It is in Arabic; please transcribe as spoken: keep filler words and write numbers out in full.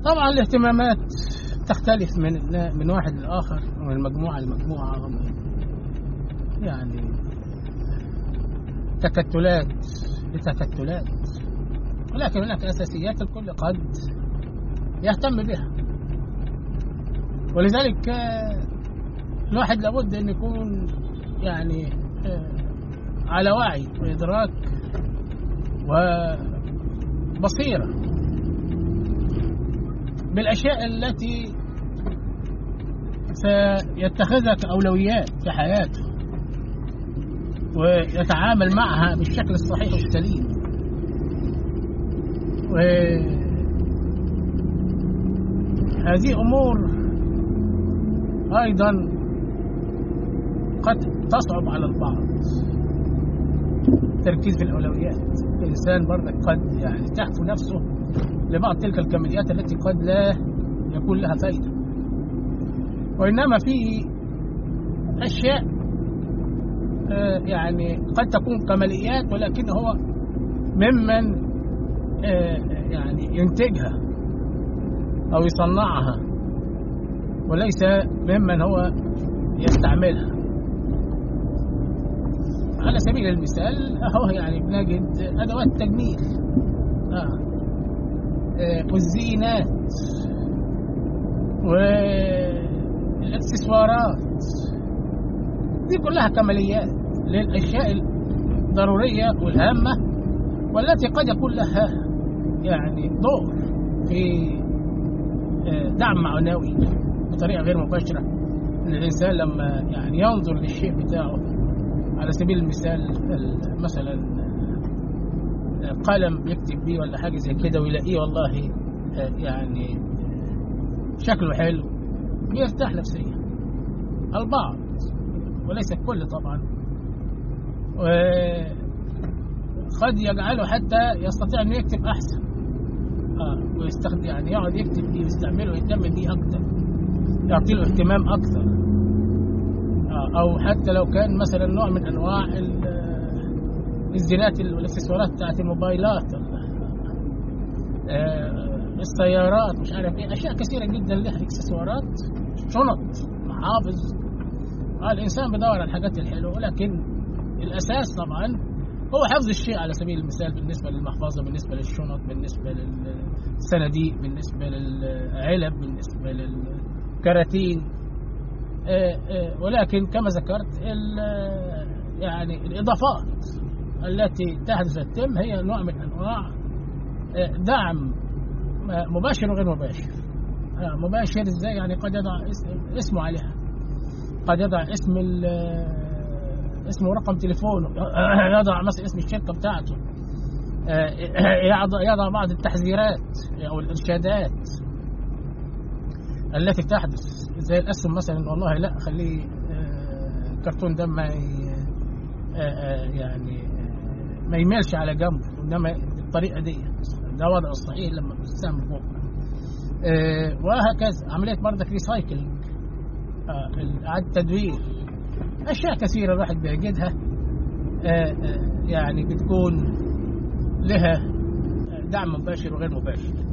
طبعا الاهتمامات تختلف من من واحد لآخر ومن مجموعة لمجموعة، يعني تكتلات لتكتلات، ولكن هناك أساسيات الكل قد يهتم بها. ولذلك الواحد لابد أن يكون يعني على وعي وإدراك وبصيرة بالأشياء التي سيتخذها كأولويات في حياته ويتعامل معها بالشكل الصحيح والسليم. وهذه أمور أيضا قد تصعب على البعض، التركيز في الأولويات. الإنسان برضك قد يعني تهفو نفسه لبعض تلك الكماليات التي قد لا يكون لها فائدة، وإنما في أشياء يعني قد تكون كماليات ولكن هو ممن يعني ينتجها أو يصنعها وليس ممن هو يستعملها. على سبيل المثال أهو يعني بنجد أدوات التجميل آه. آه. والزينات والاكسسوارات، دي كلها كماليات للأشياء الضرورية والهامة، والتي قد يكون لها يعني دور في آه دعم معنوي بطريقة غير مباشرة. إن الإنسان لما يعني ينظر للشيء بتاعه، على سبيل المثال مثلا قلم بيكتب بيه ولا حاجة زي كده ويلاقيه والله يعني شكله حلو، بيرتاح نفسيا البعض وليس الكل طبعا، وقد يجعله حتى يستطيع أن يكتب أحسن آه ويستخدم يعني يقعد يكتب بيه ويستعمله ويهتم بيه أكتر، يعطي له اهتمام أكثر. أو حتى لو كان مثلا نوع من أنواع الزينات والاكسسوارات بتاعت الموبايلات، السيارات، مش عارف ايه، أشياء كثيرة جدا لها اكسسوارات، شنط، محافظ. الإنسان بدور على الحاجات الحلوة، ولكن الأساس طبعا هو حفظ الشيء. على سبيل المثال بالنسبة للمحفظة، بالنسبة للشنط، بالنسبة للصناديق، بالنسبة للعلب، بالنسبة للكراتين. آآ آآ ولكن كما ذكرت يعني الإضافات التي تحدث التم هي نوع من أنواع دعم مباشر وغير مباشر. مباشر إزاي؟ يعني قد يضع اسمه عليها، قد يضع اسم اسمه ورقم تليفونه، يضع مثلا اسم الشركة بتاعته، يضع بعض التحذيرات أو الإرشادات التي تحدث، زي الأسهم مثلا، والله لا خليه الكرتون ده ما يعني ما يميلش على جنبه، إنما بالطريقة دي ده وضع الصحيح لما السهم فوق. وهكذا عملية برضك ريسايكل، إعادة تدوير، أشياء كثيرة الواحد بيجدها يعني بتكون لها دعم مباشر وغير مباشر.